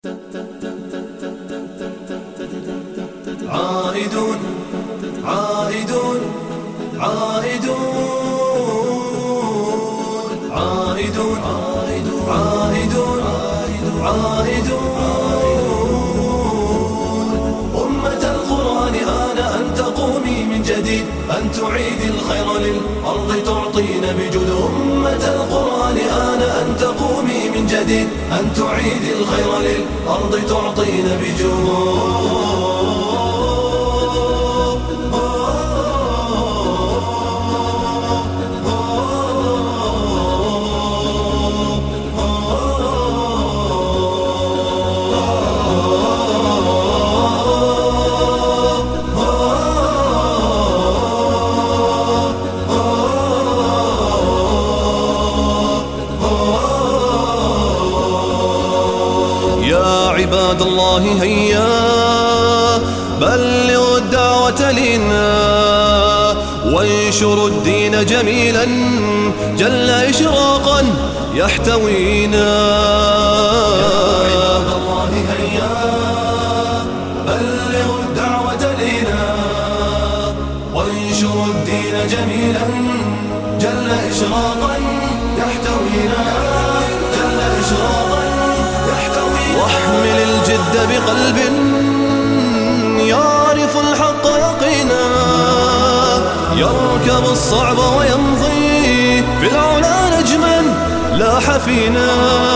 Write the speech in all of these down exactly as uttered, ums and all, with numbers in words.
عائدون عائدون عائدون عائدون عائدون عائدون أمة القرآن آن أن تقومي من جديد، أن تعيدي الخير للأرض تعطين بجود. أمة القرآن آن أن تقومي من جديد، أن تعيدي الخير للأرض تعطين بجود. يا عباد الله هيا بلغوا الدعوة لنا، وانشروا الدين جميلا جل إشراقا يحتوينا. يا عباد الله هيا بلغوا الدعوة لنا، وانشروا الدين جميلا جل إشراقا يحتوينا، جل إشراقا يحتوينا. واحمل الجد بقلب يعرف الحق يقينا، يركب الصعب ويمضي في العلا نجما لاح فينا.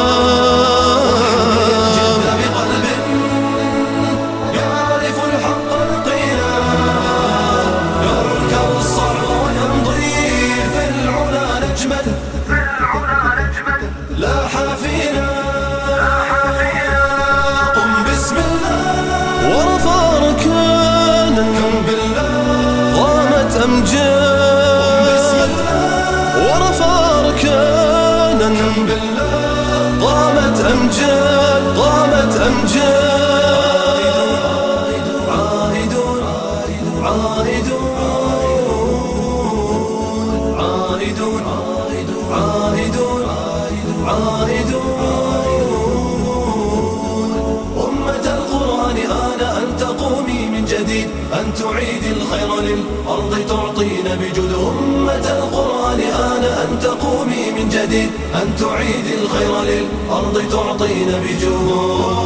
ورفع ركانا قامت أمجاد، قامت أمجاد. عائدون عائدون عائدون عائدون عائدون أمة القرآن آن أن تقومي من جديد، أن تعيدي الخير للأرض تعطين بجود. أمة القرآن آن أن تقومي من جديد، أن تعيدي الخير للأرض تعطين بجود.